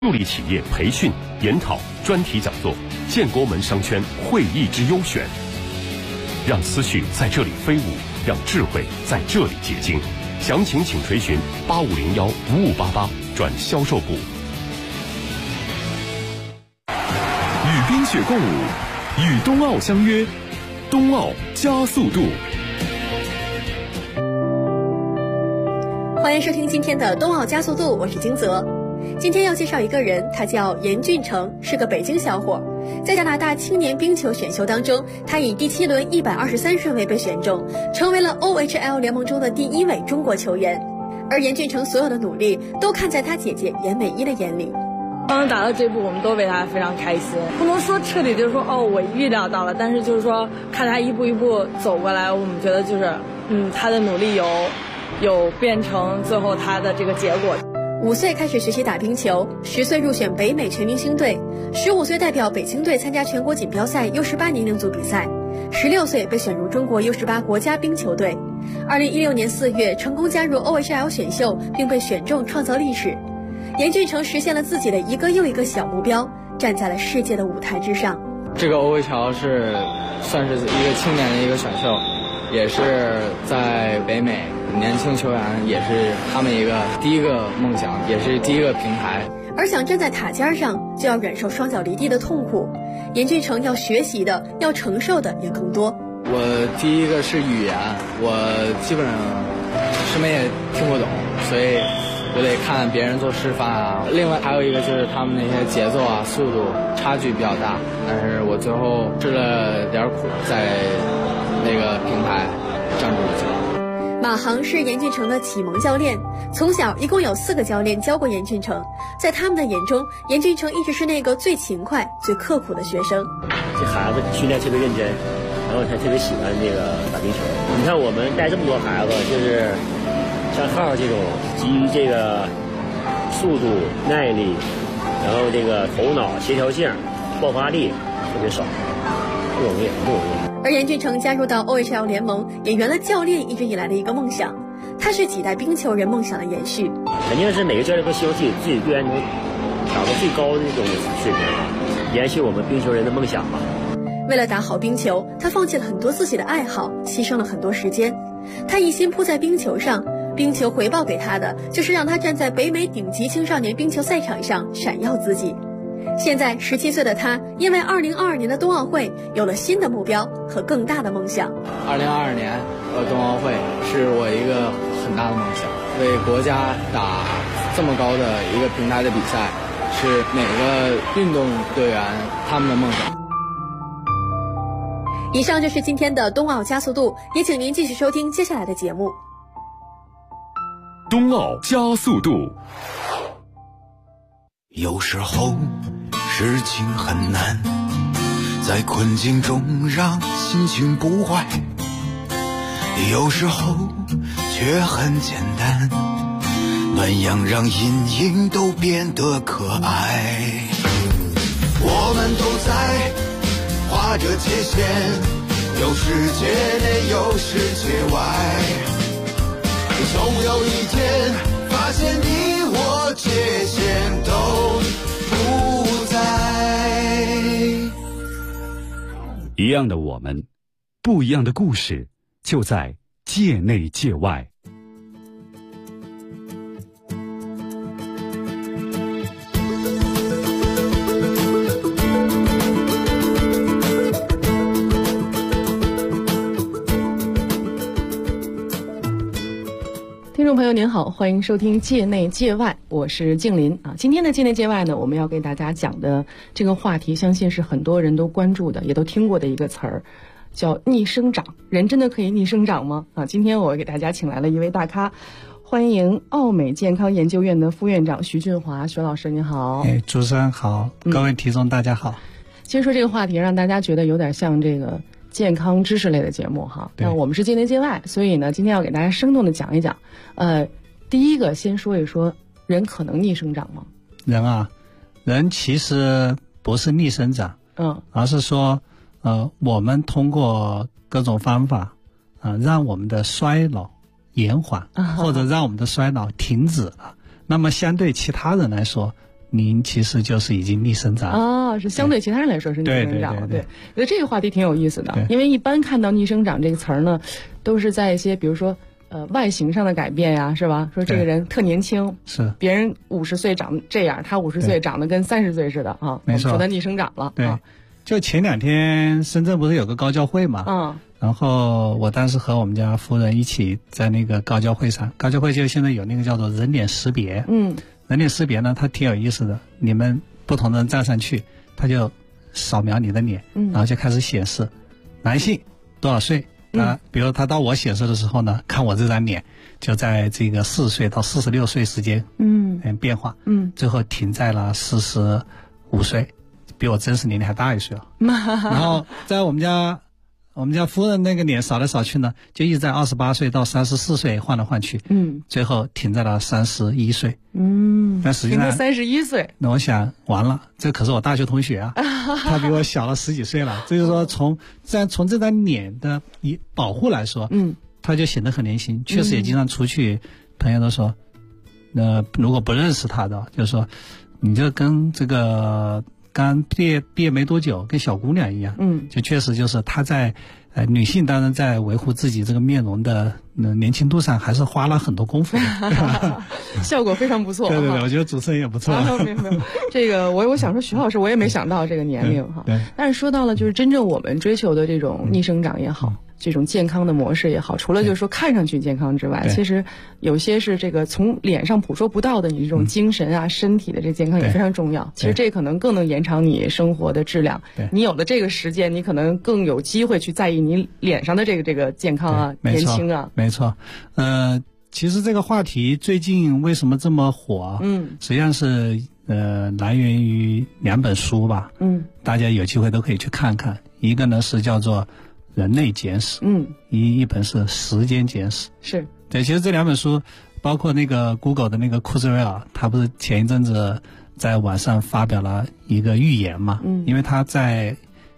助力企业培训、研讨、专题讲座，建国门商圈会议之优选，让思绪在这里飞舞，让智慧在这里结晶。详情请垂询8501-5588转销售部。 与冰雪共舞，与冬奥相约，冬奥加速度。 欢迎收听今天的冬奥加速度，我是金泽。今天要介绍一个人，他叫严俊成，是个北京小伙。在加拿大青年冰球选秀当中，他以第7轮123顺位被选中，成为了 OHL 联盟中的第1位中国球员。而严俊成所有的努力都看在他姐姐严美一的眼里。 刚刚达到这步，我们都为他非常开心。不能说彻底就是说我预料到了，但是就是说看他一步一步走过来，我们觉得就是他的努力有变成最后他的这个结果。 5岁开始学习打冰球，10岁入选北美全明星队，15岁代表北京队参加全国锦标赛 U18 年龄组比赛，16岁被选入中国 U18 国家冰球队。2016年4月成功加入 OHL 选秀，并被选中创造历史。严俊成实现了自己的一个又一个小目标，站在了世界的舞台之上。 这个 OHL 是算是一个青年的一个选秀，也是在北美年轻球员也是他们一个第一个梦想，也是第一个平台。 而想站在塔尖上，就要忍受双脚离地的痛苦。严俊成要学习的、要承受的也更多。 我第一个是语言，我基本上什么也听不懂，所以我得看别人做示范啊。另外还有一个就是他们那些节奏啊、速度差距比较大，但是我最后吃了点苦，在那个平台站住了脚。 马航是严俊成的启蒙教练，从小一共有4个教练教过严俊成，在他们的眼中，严俊成一直是那个最勤快、最刻苦的学生。 这孩子训练特别认真，然后他特别喜欢这个打冰球。你看我们带这么多孩子，就是像浩这种基于这个速度、耐力，然后这个头脑协调性、爆发力特别少，不容易。 而严俊成加入到 OHL 联盟，也圆了教练一直以来的一个梦想，他是几代冰球人梦想的延续。 肯定是每个教练都希望自己队员能达到最高的那种水平啊，延续我们冰球人的梦想嘛。 为了打好冰球，他放弃了很多自己的爱好，牺牲了很多时间。他一心扑在冰球上，冰球回报给他的就是让他站在北美顶级青少年冰球赛场上闪耀自己。现在17岁的他，因为2022年的冬奥会有了新的目标和更大的梦想。 2022年冬奥会是我一个很大的梦想，为国家打这么高的一个平台的比赛，是每个运动队员他们的梦想。 以上就是今天的冬奥加速度，也请您继续收听接下来的节目。 冬奥加速度。 有时候事情很难，在困境中让心情不坏，有时候却很简单，暖阳让阴影都变得可爱。我们都在画着界限，有世界内有世界外，总有一天发现你我界限都不在。 一样的我们，不一样的故事，就在界内界外。 听众朋友您好，欢迎收听界内界外，我是静林啊。今天的界内界外呢，我们要给大家讲的这个话题，相信是很多人都关注的，也都听过的一个词儿，叫逆生长。人真的可以逆生长吗？啊，今天我给大家请来了一位大咖，欢迎奥美健康研究院的副院长徐俊华，徐老师您好。 主持人好，各位听众大家好。 先说这个话题，让大家觉得有点像这个健康知识类的节目哈。那我们是界内界外，所以呢，今天要给大家生动的讲一讲。第一个先说一说，人可能逆生长吗？ 人其实不是逆生长，而是说，我们通过各种方法，让我们的衰老延缓，或者让我们的衰老停止了。那么相对其他人来说， 您其实就是已经逆生长啊，是相对其他人来说是逆生长。对，觉得这个话题挺有意思的，因为一般看到逆生长这个词儿呢，都是在一些比如说外形上的改变呀，是吧？说这个人特年轻， 是别人50岁长这样，他50岁长得跟30岁似的啊， 没错， 说他逆生长了。 对，就前2天深圳不是有个高交会嘛？然后我当时和我们家夫人一起在那个高交会上，高交会就现在有那个叫做人脸识别，人脸识别呢，它挺有意思的，你们不同的人站上去，它就扫描你的脸，然后就开始显示男性多少岁。比如他到我显示的时候呢，看我这张脸就在这个40岁到46岁之间，变化，最后停在了45岁，比我真实年龄还大1岁了。然后在我们家夫人那个脸扫来扫去呢，就一直在28岁到34岁换来换去，最后停在了31岁，但实际上 31岁， 那我想完了，这可是我大学同学啊，他比我小了10几岁了，这就是说从这张脸的保护来说，他就显得很年轻，确实也经常出去，朋友都说，如果不认识他的，就是说，你就跟这个。刚毕业没多久，跟小姑娘一样，就确实就是她在女性当然在维护自己这个面容的年轻度上，还是花了很多功夫的， 效果非常不错。 对，我觉得主持人也不错。 没有，这个我想说，徐老师我也没想到这个年龄哈。但是说到了，就是真正我们追求的这种逆生长也好。这种健康的模式也好，除了就是说看上去健康之外，其实有些是这个从脸上捕捉不到的，你这种精神啊、身体的这健康也非常重要。其实这可能更能延长你生活的质量。你有了这个实践，你可能更有机会去在意你脸上的这个健康啊、年轻啊。 没错，其实这个话题最近为什么这么火？实际上是来源于2本书吧。大家有机会都可以去看看。一个呢是叫做人类简史，一本是时间简史， 是对。其实这2本书，包括那个 Google 的那个库兹韦尔，他不是前一阵子在网上发表了一个预言嘛？因为他在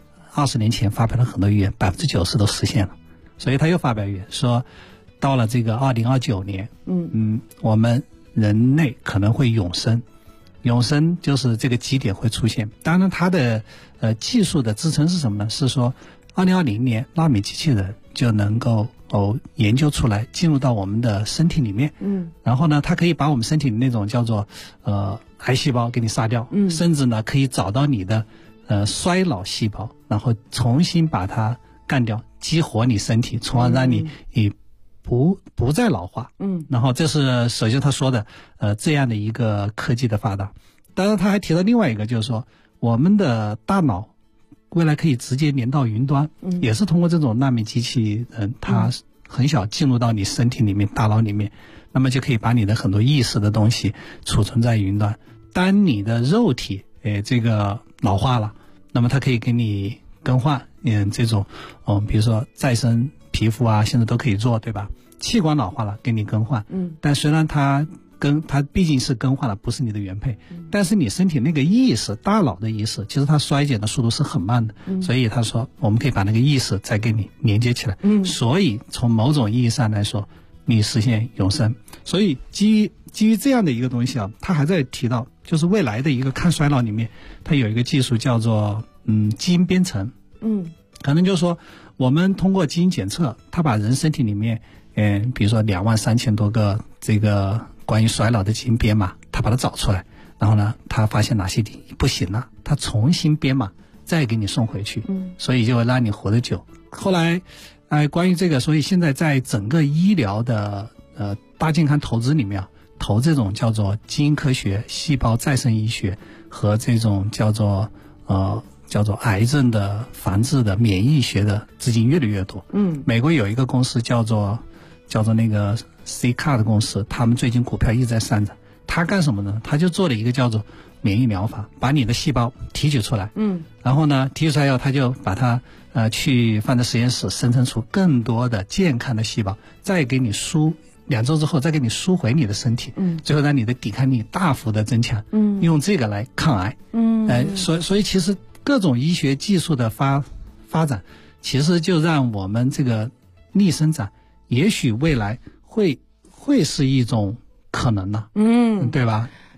20年前发表了很多预言，90%都实现了，所以他又发表预言说，到了这个2029年，我们人类可能会永生，永生就是这个基点会出现。当然，它的技术的支撑是什么呢？是说。2020年，纳米机器人就能够研究出来，进入到我们的身体里面。然后呢，它可以把我们身体的那种叫做癌细胞给你杀掉，甚至呢可以找到你的衰老细胞，然后重新把它干掉，激活你身体，从而让你不再老化。然后这是首先他说的这样的一个科技的发达。当然，他还提到另外一个，就是说我们的大脑。未来可以直接连到云端，也是通过这种纳米机器人，它很小进入到你身体里面、大脑里面，那么就可以把你的很多意识的东西储存在云端。当你的肉体这个老化了，那么它可以给你更换，这种比如说再生皮肤啊，现在都可以做，对吧？器官老化了，给你更换。但虽然它毕竟是更换了，不是你的原配，但是你身体那个意识，大脑的意识，其实它衰减的速度是很慢的，所以他说我们可以把那个意识再给你连接起来，所以从某种意义上来说，你实现永生。所以基于这样的一个东西啊，他还在提到，就是未来的一个抗衰老里面，它有一个技术叫做基因编程，可能就是说我们通过基因检测，它把人身体里面比如说23000多个这个关于衰老的基因编码，他把它找出来，然后呢，他发现哪些地不行了，他重新编码，再给你送回去，所以就会让你活得久。后来，关于这个，所以现在在整个医疗的大健康投资里面啊，投这种叫做基因科学、细胞再生医学和这种叫做癌症的防治的免疫学的资金越来越多。美国有一个公司叫做那个 C-CAR 的公司，他们最近股票一直在上涨。他干什么呢？他就做了一个叫做免疫疗法，把你的细胞提取出来，然后呢，提取出来以后，他就把它去放在实验室，生成出更多的健康的细胞，再给你2周之后再给你输回你的身体，最后让你的抵抗力大幅的增强，用这个来抗癌，所以其实各种医学技术的发展，其实就让我们这个逆生长，也许未来会是一种可能呢，对吧？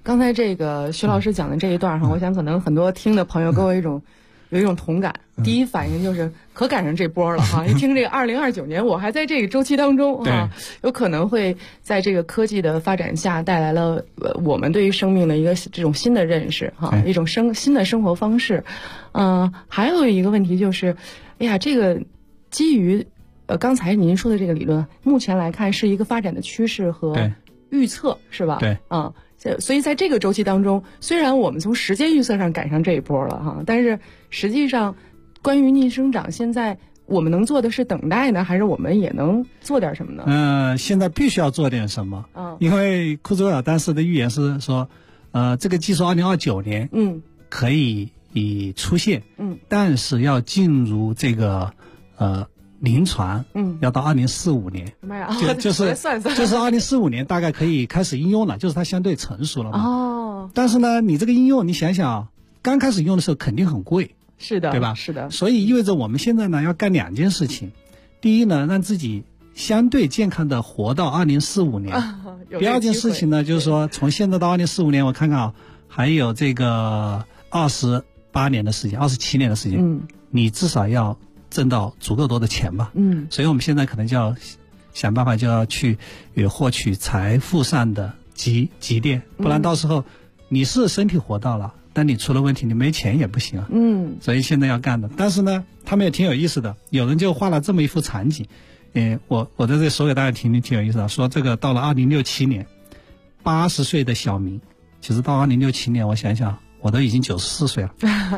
刚才这个徐老师讲的这一段哈，我想可能很多听的朋友跟我有一种同感。第一反应就是可赶上这波了哈！一听这个2029年，我还在这个周期当中哈，有可能会在这个科技的发展下带来了我们对于生命的一个这种新的认识哈，一种新的生活方式。还有一个问题就是，哎呀，这个基于刚才您说的这个理论，目前来看是一个发展的趋势和预测，是吧？ 对， 所以在这个周期当中，虽然我们从时间预测上赶上这一波了哈，但是实际上关于逆生长，现在我们能做的是等待呢，还是我们也能做点什么呢？ 现在必须要做点什么。因为库兹韦尔当时的预言是说，这个技术2029年可以出现，但是要进入这个临床，要到2045年，就是2045年大概可以开始应用了，就是它相对成熟了嘛。但是呢，你这个应用，你想想，刚开始用的时候肯定很贵， 是的， 对吧？ 是的。 所以意味着我们现在呢要干2件事情，第一呢，让自己相对健康的活到2045年。第2件事情呢，就是说从现在到2045年，我看看还有这个28年的时间，27年的时间，你至少要挣到足够多的钱吧。所以我们现在可能就要想办法，就要去获取财富上的积淀，不然到时候你是身体活到了，但你出了问题，你没钱也不行啊。所以现在要干的。但是呢，他们也挺有意思的，有人就画了这么一幅场景，我在这里说给大家听，挺有意思的。说这个到了2067年，80岁的小明，其实到2067年，我想想，我都已经94岁了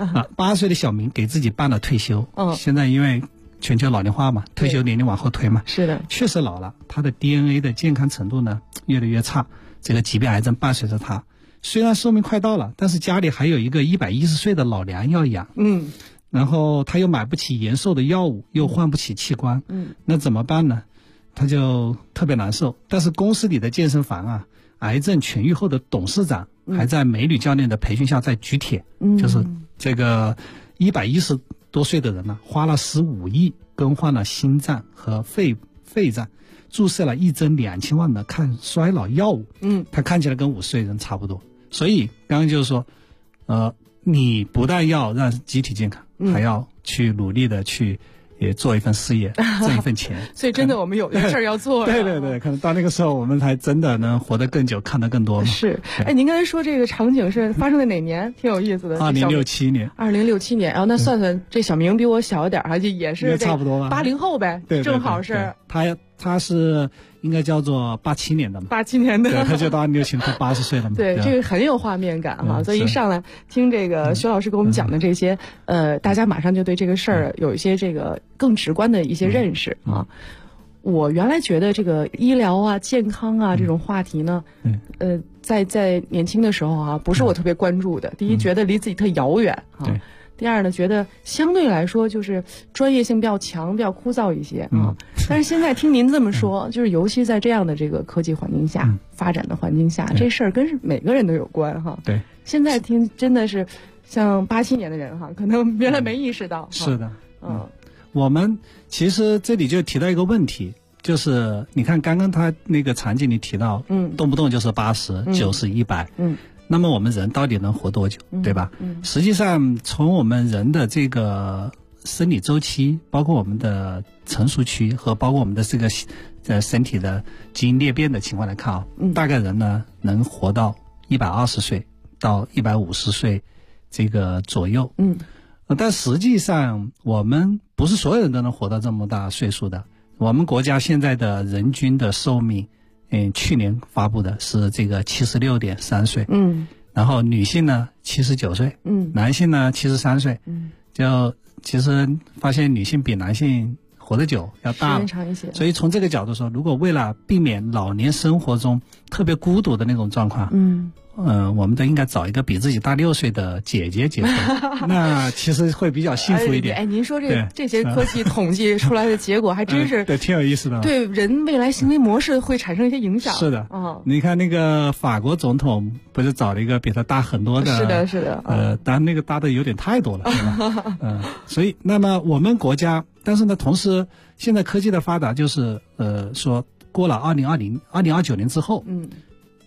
80岁的小明给自己办了退休。现在因为全球老龄化嘛，退休年龄往后推嘛， 是的， 确实老了，他的 DNA 的健康程度呢越来越差，这个疾病癌症伴随着他。虽然寿命快到了，但是家里还有一个110岁的老娘要养。然后他又买不起延寿的药物，又换不起器官。那怎么办呢？他就特别难受。但是公司里的健身房癌症痊愈后的董事长还在美女教练的培训下在举铁，就是这个110多岁的人呢，花了15亿更换了心脏和肺脏，注射了1针2000万的抗衰老药物。他看起来跟50岁人差不多。所以刚刚就是说，你不但要让机体健康，还要去努力的去也做一份事业，挣一份钱。 所以真的我们有的事儿要做。 对，可能到那个时候我们才真的能活得更久，看得更多嘛。 是。您刚才说这个场景是发生在哪年？挺有意思的。 2067年。 2067年，然后那算算，这小明比我小一点，就也是差不多吧 ，80后呗。 对， 正好是。 他是应该叫做87年的嘛 ，87年的， 对，他就到2067快80岁了嘛。 对，这个很有画面感哈，所以一上来听这个徐老师给我们讲的这些，大家马上就对这个事儿有一些这个更直观的一些认识啊。我原来觉得这个医疗健康这种话题呢，在年轻的时候不是我特别关注的。第一，觉得离自己特遥远对。 第二呢，觉得相对来说就是专业性比较强，比较枯燥一些但是现在听您这么说，就是尤其在这样的这个科技环境下、发展的环境下，这事儿跟每个人都有关对， 现在听真的是像87年的人可能原来没意识到。 是的，我们其实这里就提到一个问题，就是你看刚刚他那个场景里提到，动不动就是80、90、100。那么我们人到底能活多久，对吧？实际上从我们人的这个生理周期，包括我们的成熟期和包括我们的这个身体的基因裂变的情况来看大概人呢能活到120岁到150岁这个左右。但实际上我们不是所有人都能活到这么大岁数的。我们国家现在的人均的寿命去年发布的是这个76.3岁，然后女性呢79岁，男性呢73岁，就其实发现女性比男性活得久，要大， 长一些。 所以从这个角度说，如果为了避免老年生活中特别孤独的那种状况，我们都应该找一个比自己大6岁的姐姐结婚，那其实会比较幸福一点。 您说这些科技统计出来的结果还真是对，挺有意思的。 对人未来行为模式会产生一些影响。 是的，你看那个法国总统不是找了一个比他大很多的？ 是的， 当然那个大的有点太多了，对吧？所以那么我们国家，但是呢，同时现在科技的发达，就是说过了2029年之后，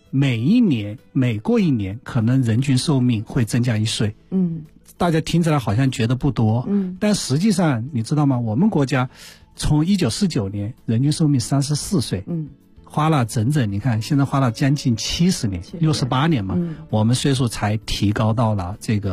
每过一年，可能人均寿命会增加1岁。大家听起来好像觉得不多，但实际上你知道吗？我们国家从1949年人均寿命34岁，花了整整，你看现在花了将近70年，68年嘛，我们岁数才提高到了这个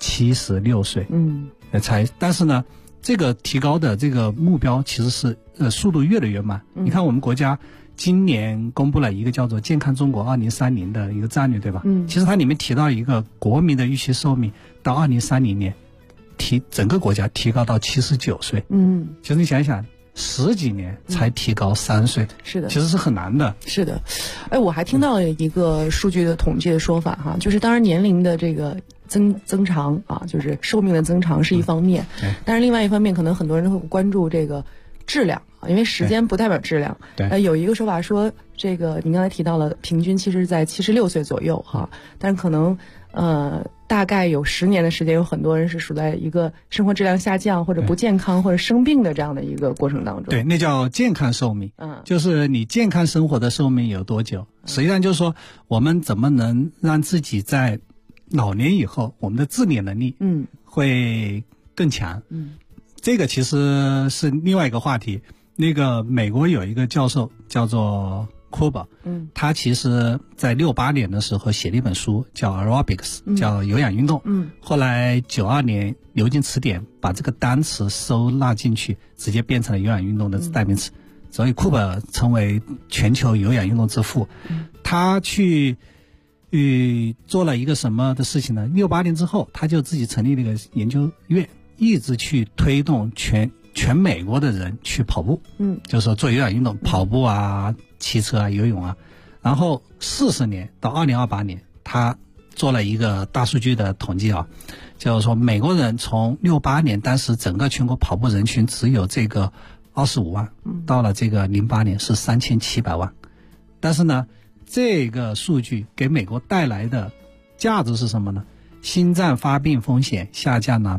76岁，但是呢，这个提高的这个目标其实是速度越来越慢。你看我们国家今年公布了一个叫做健康中国2030的一个战略，对吧？其实它里面提到一个国民的预期寿命到2030年整个国家提高到79岁。其实你想一想，10几年才提高3岁， 是的， 其实是很难的。 是的，我还听到了一个数据的统计的说法哈，就是当然年龄的这个增长啊，就是寿命的增长是一方面，但是另外一方面，可能很多人会关注这个质量啊，因为时间不代表质量。有一个说法说，这个您刚才提到了，平均其实在76岁左右哈，但是可能大概有10年的时间，有很多人是处在一个生活质量下降或者不健康或者生病的这样的一个过程当中。 对，那叫健康寿命。就是你健康生活的寿命有多久？实际上就是说，我们怎么能让自己在老年以后，我们的自理能力会更强。这个其实是另外一个话题。那个美国有一个教授叫做库伯，他其实在68年的时候写了一本书叫 Aerobics，叫有氧运动。后来92年牛津词典把这个单词收纳进去，直接变成了有氧运动的代名词。所以库伯成为全球有氧运动之父。他去做了一个什么的事情呢？68年之后，他就自己成立了一个研究院，一直去推动全美国的人去跑步，就是说做有氧运动，跑步啊、骑车啊、游泳啊。然后40年到2028年，他做了一个大数据的统计啊，就是说美国人从68年，当时整个全国跑步人群只有这个25万，到了这个08年是3700万。但是呢，这个数据给美国带来的价值是什么呢？心脏发病风险下降了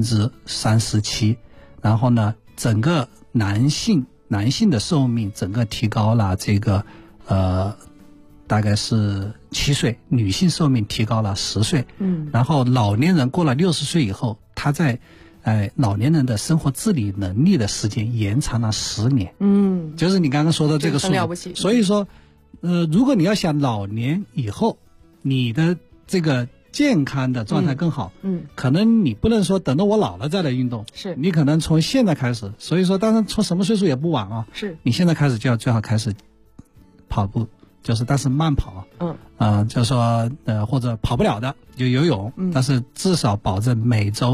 37%，然后呢，整个男性的寿命整个提高了这个大概是7岁，女性寿命提高了10岁。然后老年人过了60岁以后，他在老年人的生活自理能力的时间延长了10年。就是你刚刚说的这个数字， 很了不起。 所以说如果你要想老年以后你的这个健康的状态更好，可能你不能说等到我老了再来运动，是你可能从现在开始。所以说当然从什么岁数也不晚啊，是你现在开始就要最好开始跑步，就是但是慢跑，就是说或者跑不了的就游泳，但是至少保证每周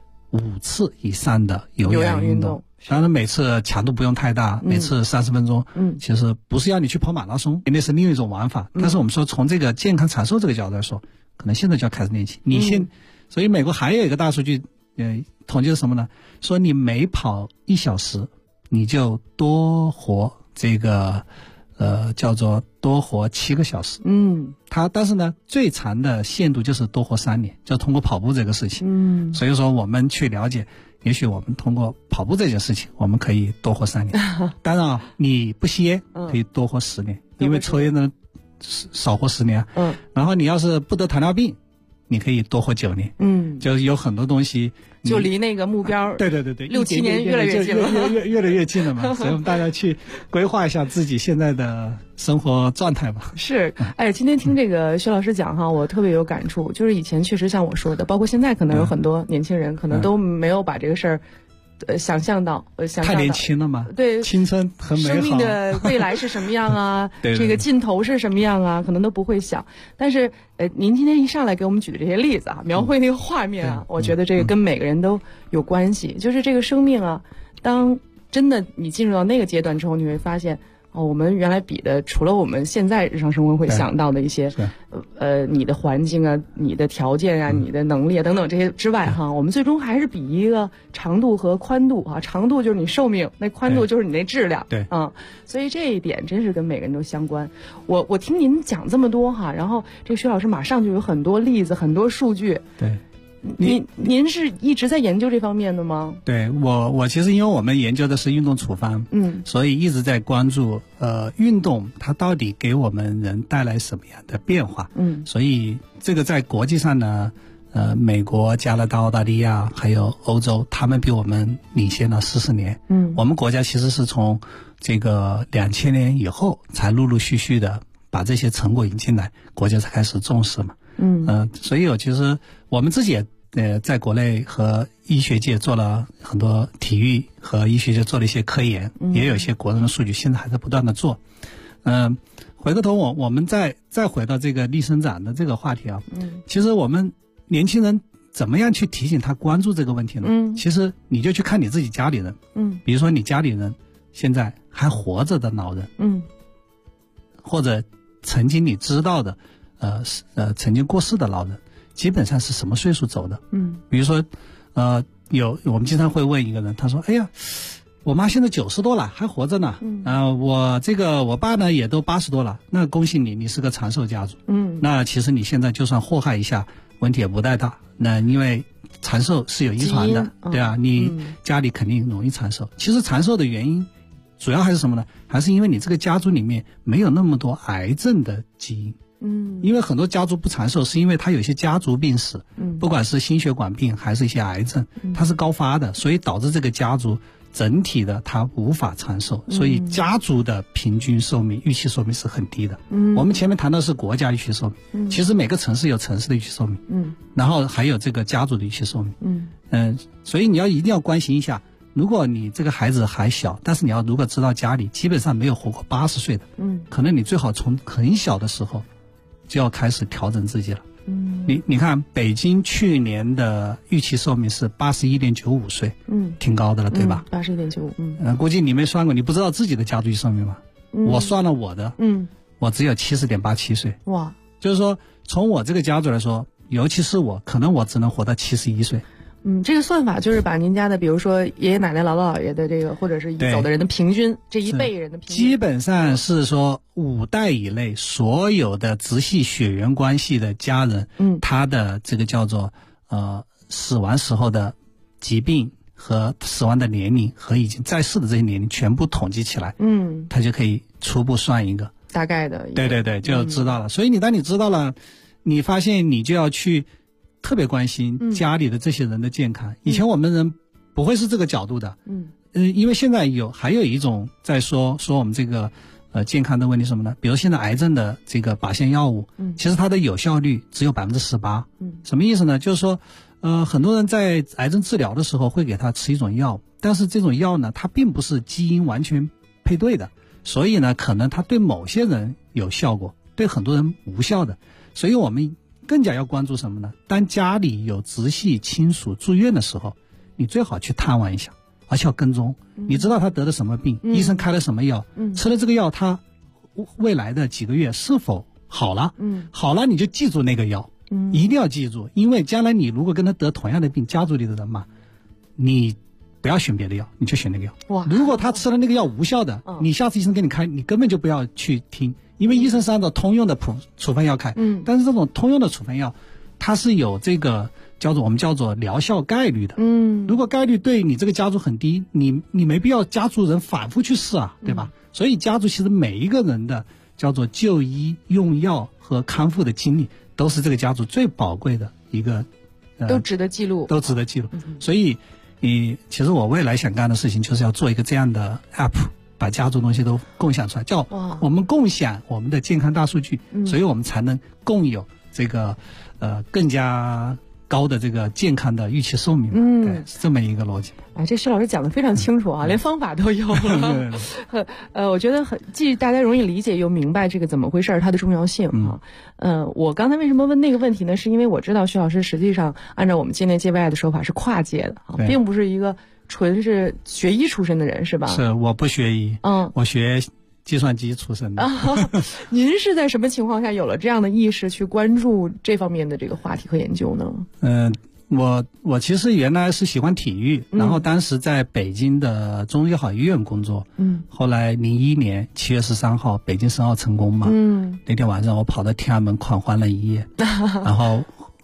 5次以上的有氧运动。当然每次强度不用太大，每次30分钟，其实不是要你去跑马拉松，那是另一种玩法。但是我们说从这个健康长寿这个角度来说，可能现在就要开始练起。所以美国还有一个大数据统计是什么呢？说你每跑1小时，你就多活这个叫做多活7个小时。但是呢，最长的限度就是多活3年，就通过跑步这个事情。所以说我们去了解，也许我们通过跑步这件事情，我们可以多活3年。当然你不吸烟可以多活10年，因为抽烟的少活10年。然后你要是不得糖尿病，你可以多活9年。就是有很多东西就离那个目标对 6、7年越来越近了， 越来越近了嘛。所以我们大家去规划一下自己现在的生活状态吧。是， 今天听这个薛老师讲哈，我特别有感触。就是以前确实像我说的，包括现在可能有很多年轻人可能都没有把这个事儿想象到太年轻了嘛， 对， 青春很美好， 生命的未来是什么样啊？对，这个尽头是什么样啊？可能都不会想。但是您今天一上来给我们举的这些例子啊，描绘那个画面啊，我觉得这个跟每个人都有关系。就是这个生命啊，当真的你进入到那个阶段之后，你会发现我们原来比的除了我们现在日常生活会想到的一些你的环境啊、你的条件啊、你的能力啊等等这些之外哈，我们最终还是比一个长度和宽度啊，长度就是你寿命，那宽度就是你那质量。对所以这一点真是跟每个人都相关。我听您讲这么多哈，然后这个薛老师马上就有很多例子、很多数据。对， 您是一直在研究这方面的吗？ 对，我其实因为我们研究的是运动处方，所以一直在关注运动它到底给我们人带来什么样的变化，所以这个在国际上呢，美国、加拿大、澳大利亚还有欧洲，他们比我们领先了40年，我们国家其实是从这个2000年以后才陆陆续续的把这些成果引进来，国家才开始重视嘛。所以其实我们自己也在国内和医学界做了很多体育和医学界做了一些科研，也有一些国人的数据，现在还在不断的做。回过头我们再回到这个逆生长的这个话题啊，其实我们年轻人怎么样去提醒他关注这个问题呢？其实你就去看你自己家里人，比如说你家里人现在还活着的老人，或者曾经你知道的曾经过世的老人，基本上是什么岁数走的？比如说我们经常会问一个人，他说：“哎呀，我妈现在90多了，还活着呢。我爸呢也都80多了。那恭喜你，你是个长寿家族。那其实你现在就算祸害一下，问题也不太大。那因为长寿是有遗传的，对啊，你家里肯定容易长寿。其实长寿的原因主要还是什么呢？还是因为你这个家族里面没有那么多癌症的基因。因为很多家族不长寿，是因为他有一些家族病史，不管是心血管病还是一些癌症，它是高发的，所以导致这个家族整体的它无法长寿，所以家族的平均寿命、预期寿命是很低的。我们前面谈到是国家预期寿命，其实每个城市有城市的预期寿命，然后还有这个家族的预期寿命。所以你一定要关心一下。如果你这个孩子还小，但是你如果知道家里基本上没有活过80岁的，可能你最好从很小的时候就要开始调整自己了。你看北京去年的预期寿命是81.95岁，挺高的了，对吧？81.95，估计你没算过，你不知道自己的家族寿命吗？我算了我的，我只有70.87岁。哇，就是说从我这个家族来说，尤其是我，可能我只能活到71岁。 这个算法就是把您家的，比如说爷爷奶奶、姥姥姥爷的这个，或者是已走的人的平均，这一辈人的平均， 基本上是说5代以内所有的直系血缘关系的家人，他的这个叫做死亡时候的疾病和死亡的年龄和已经在世的这些年龄全部统计起来，他就可以初步算一个大概的， 对，就知道了。所以当你知道了，你发现你就要去特别关心家里的这些人的健康。以前我们人不会是这个角度的，因为现在还有一种在说我们这个健康的问题什么呢？比如现在癌症的这个靶线药物，其实它的有效率只有18%。什么意思呢？就是说很多人在癌症治疗的时候会给他吃一种药，但是这种药呢，它并不是基因完全配对的，所以呢，可能它对某些人有效果，对很多人无效的。所以我们更加要关注什么呢？当家里有直系亲属住院的时候，你最好去探望一下，而且要跟踪。你知道他得了什么病，医生开了什么药，吃了这个药，他未来的几个月是否好了？好了你就记住那个药，一定要记住，因为将来你如果跟他得同样的病，家族里的人嘛，你不要选别的药，你就选那个药。如果他吃了那个药无效的，你下次医生给你开，你根本就不要去听。因为医生是按照通用的处方药开，但是这种通用的处方药，它是有这个我们叫做疗效概率的。如果概率对你这个家族很低，你没必要家族人反复去试啊，对吧？所以家族其实每一个人的叫做就医、用药和康复的经历，都是这个家族最宝贵的一个， 都值得记录， 都值得记录。所以其实我未来想干的事情就是要做一个这样的 app。把家族东西都共享出来，叫我们共享我们的健康大数据，所以我们才能共有这个更加高的这个健康的预期寿命。对，是这么一个逻辑。 这施老师讲得非常清楚啊，连方法都有了。我觉得既大家容易理解又明白这个怎么回事，它的重要性啊。我刚才为什么问那个问题呢？是因为我知道徐老师实际上按照我们界内界外的说法是跨界的啊，并不是一个纯是学医出身的人，是吧？是， 我不学医，我学计算机出身的。 您是在什么情况下有了这样的意识去关注这方面的这个话题和研究呢？ 我其实原来是喜欢体育，然后当时在北京的中日友好医院工作，后来01年7月13号北京申奥成功嘛，那天晚上我跑到天安门狂欢了一夜，然后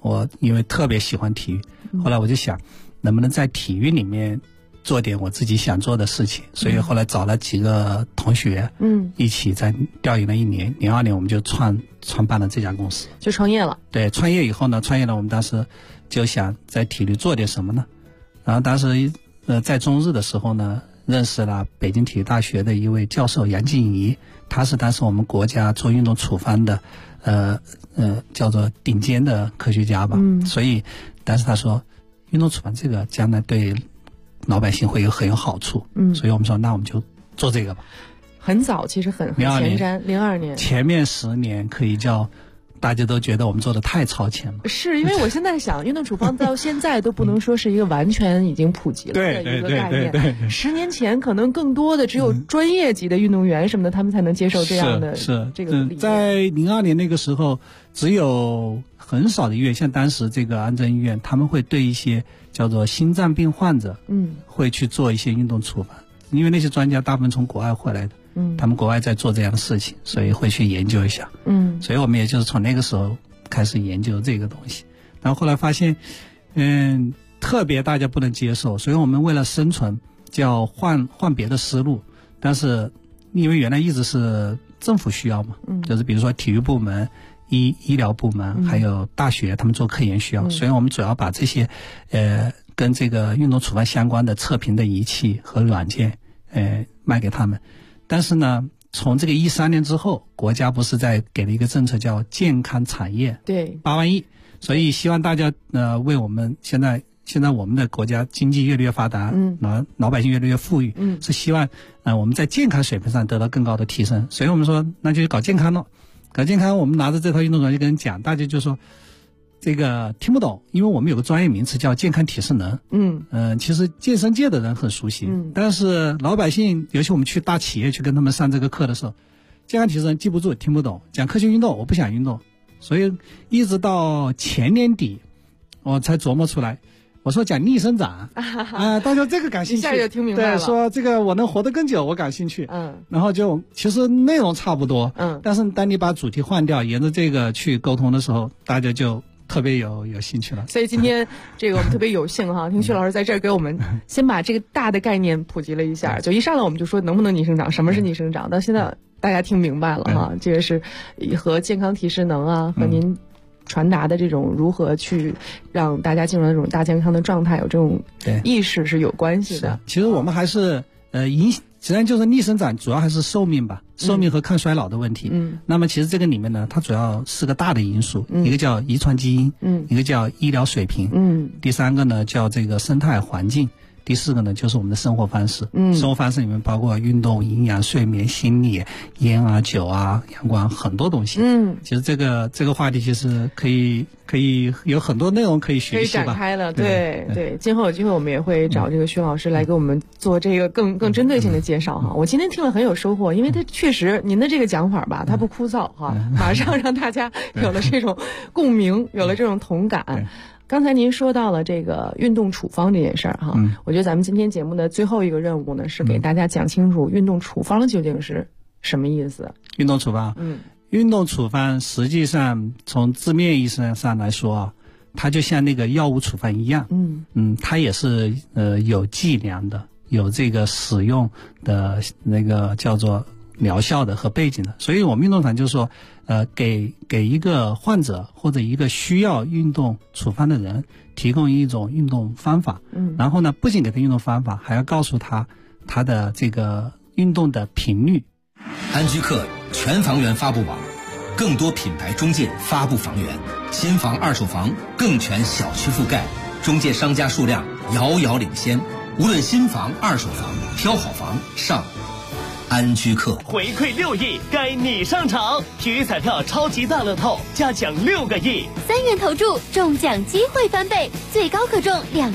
我因为特别喜欢体育，后来我就想能不能在体育里面做点我自己想做的事情，所以后来找了几个同学，一起在调研了1年，02年我们就创办了这家公司， 就创业了。 对，创业了，我们当时就想在体育做点什么呢？然后当时在中日的时候呢，认识了北京体育大学的一位教授杨静怡，他是当时我们国家做运动处方的叫做顶尖的科学家吧，所以当时他说运动处方这个将来对老百姓会很有好处，所以我们说那我们就做这个吧。 很早，其实很前瞻，02年， 前面10年可以叫大家都觉得我们做的太超前了。 是因为我现在想，运动处方到现在都不能说是一个完全已经普及了的一个概念。10年前可能更多的只有专业级的运动员什么的，他们才能接受这样的这个理念。 在02年那个时候，只有很少的医院，像当时这个安贞医院，他们会对一些叫做心脏病患者，会去做一些运动处方，因为那些专家大部分从国外回来的。他们国外在做这样的事情，所以会去研究一下。所以我们也就是从那个时候开始研究这个东西，然后后来发现，特别大家不能接受，所以我们为了生存，就要换别的思路。但是因为原来一直是政府需要嘛，就是比如说体育部门、医疗部门，还有大学他们做科研需要，所以我们主要把这些跟这个运动处方相关的测评的仪器和软件卖给他们。但是呢，从这个13年之后，国家不是在给了一个政策叫健康产业，对，8万亿，所以希望大家为我们现在我们的国家经济越来越发达，老百姓越来越富裕，是希望我们在健康水平上得到更高的提升，所以我们说那就搞健康了。搞健康，我们拿着这套运动软件跟人讲，大家就说这个听不懂，因为我们有个专业名词叫健康体适能。其实健身界的人很熟悉，但是老百姓，尤其我们去大企业去跟他们上这个课的时候，健康体适能记不住，听不懂。讲科学运动，我不想运动，所以一直到前年底，我才琢磨出来。我说讲逆生长大家这个感兴趣， 一下就听明白了。 对，说这个我能活得更久，我感兴趣。然后就其实内容差不多，但是当你把主题换掉，沿着这个去沟通的时候，大家就特别有兴趣了。 所以今天这个我们特别有幸哈，听徐老师在这儿给我们先把这个大的概念普及了一下。就一上来我们就说能不能逆生长，什么是逆生长，到现在大家听明白了哈。这个是和健康体适能啊，和您传达的这种如何去让大家进入这种大健康的状态，有这种意识是有关系的。 其实我们还是实际上就是逆生长主要还是寿命吧，寿命和抗衰老的问题。那么其实这个里面呢，它主要4个大的因素，一个叫遗传基因，一个叫医疗水平，第3个呢叫这个生态环境，第4个呢就是我们的生活方式。生活方式里面包括运动、营养、睡眠、心理、烟啊、酒啊、阳光，很多东西。其实这个话题其实可以有很多内容可以学习吧， 可以展开了。对，今后有机会我们也会找这个徐老师来给我们做这个更针对性的介绍哈。我今天听了很有收获，因为他确实您的这个讲法吧，它不枯燥哈，马上让大家有了这种共鸣，有了这种同感。刚才您说到了这个运动处方这件事儿哈，我觉得咱们今天节目的最后一个任务呢，是给大家讲清楚运动处方究竟是什么意思。 运动处方，运动处方实际上从字面意义上来说，它就像那个药物处方一样，它也是有剂量的，有这个使用的那个叫做疗效的和背景的。所以我们运动团就是说，给一个患者或者一个需要运动处方的人提供一种运动方法，然后呢，不仅给他运动方法，还要告诉他的这个运动的频率。 安居客全房源发布网，更多品牌中介发布房源，新房二手房更全小区覆盖，中介商家数量遥遥领先。无论新房二手房，挑好房上安居客。 回馈6亿，该你上场！体育彩票超级大乐透，加奖6个亿 ，3元投注，中奖机会翻倍，最高可中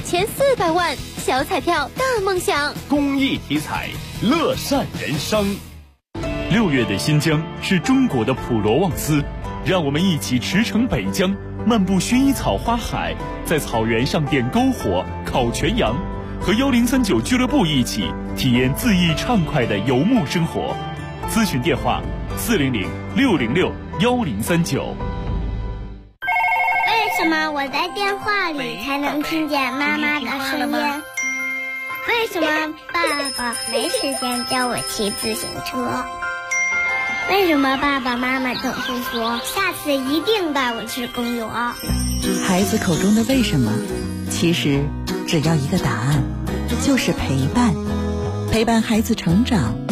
2400万。小彩票大梦想， 公益体彩，乐善人生。 6月的新疆是中国的普罗旺斯，让我们一起驰骋北疆，漫步薰衣草花海，在草原上点篝火、烤全羊，和1039俱乐部一起体验恣意畅快的游牧生活。咨询电话400-606-1039。 小什么我在电话里才能听见妈妈的声音？为什么爸爸没时间教我骑自行车？为什么爸爸妈妈总是说下次一定带我去公园？ 孩子口中的为什么，其实只要一个答案，就是陪伴。陪伴孩子成长，